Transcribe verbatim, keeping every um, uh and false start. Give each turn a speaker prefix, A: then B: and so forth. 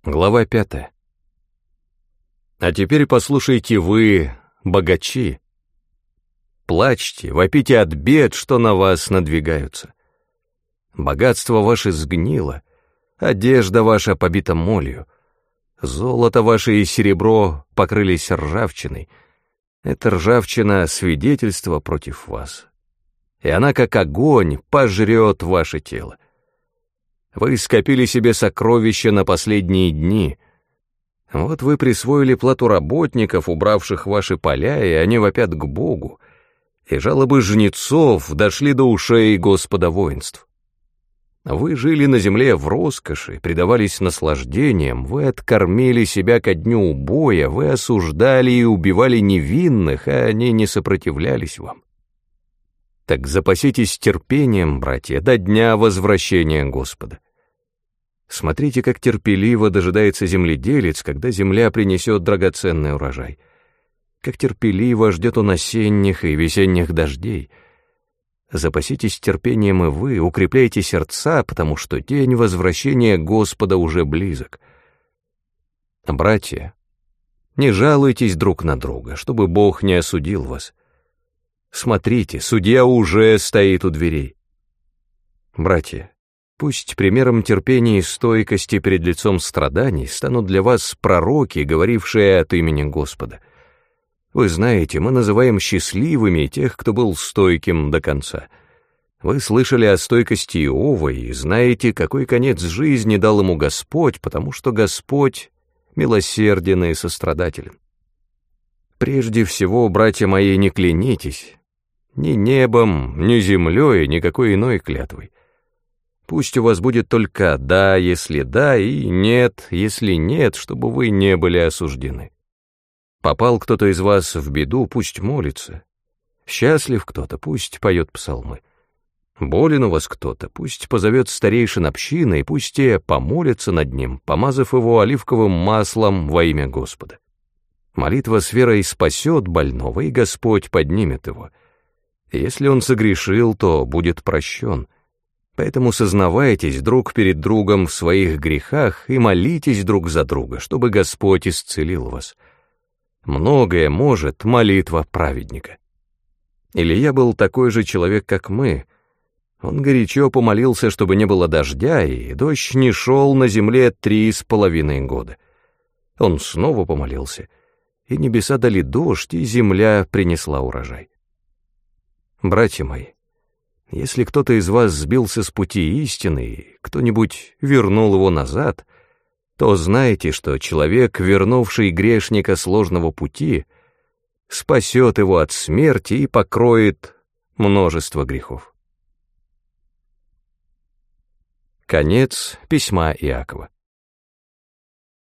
A: Глава пятая. А теперь послушайте вы, богачи. Плачьте, вопите от бед, что на вас надвигаются. Богатство ваше сгнило, одежда ваша побита молью, золото ваше и серебро покрылись ржавчиной. Эта ржавчина — свидетельство против вас, и она, как огонь, пожрет ваше тело. Вы скопили себе сокровища на последние дни. Вот вы присвоили плату работников, убравших ваши поля, и они вопят к Богу, и жалобы жнецов дошли до ушей Господа воинств. Вы жили на земле в роскоши, предавались наслаждениям, вы откормили себя ко дню убоя, вы осуждали и убивали невинных, а они не сопротивлялись вам. Так запаситесь терпением, братья, до дня возвращения Господа. Смотрите, как терпеливо дожидается земледелец, когда земля принесет драгоценный урожай. Как терпеливо ждет он осенних и весенних дождей. Запаситесь терпением и вы, укрепляйте сердца, потому что день возвращения Господа уже близок. Братья, не жалуйтесь друг на друга, чтобы Бог не осудил вас. Смотрите, судья уже стоит у дверей. Братья, пусть примером терпения и стойкости перед лицом страданий станут для вас пророки, говорившие от имени Господа. Вы знаете, мы называем счастливыми тех, кто был стойким до конца. Вы слышали о стойкости Иова и знаете, какой конец жизни дал ему Господь, потому что Господь милосерден и сострадателен. Прежде всего, братья мои, не клянитесь ни небом, ни землей, никакой иной клятвой. Пусть у вас будет только «да», если да, и «нет», если нет, чтобы вы не были осуждены. Попал кто-то из вас в беду, пусть молится. Счастлив кто-то, пусть поет псалмы. Болен у вас кто-то, пусть позовет старейшин общины, и пусть те помолятся над ним, помазав его оливковым маслом во имя Господа. Молитва с верой спасет больного, и Господь поднимет его. Если он согрешил, то будет прощен. Поэтому сознавайтесь друг перед другом в своих грехах и молитесь друг за друга, чтобы Господь исцелил вас. Многое может молитва праведника. Илья был такой же человек, как мы. Он горячо помолился, чтобы не было дождя, и дождь не шел на земле три с половиной года. Он снова помолился, и небеса дали дождь, и земля принесла урожай. Братья мои, если кто-то из вас сбился с пути истины, и кто-нибудь вернул его назад, то знайте, что человек, вернувший грешника с ложного пути, спасет его от смерти и покроет множество грехов. Конец письма Иакова.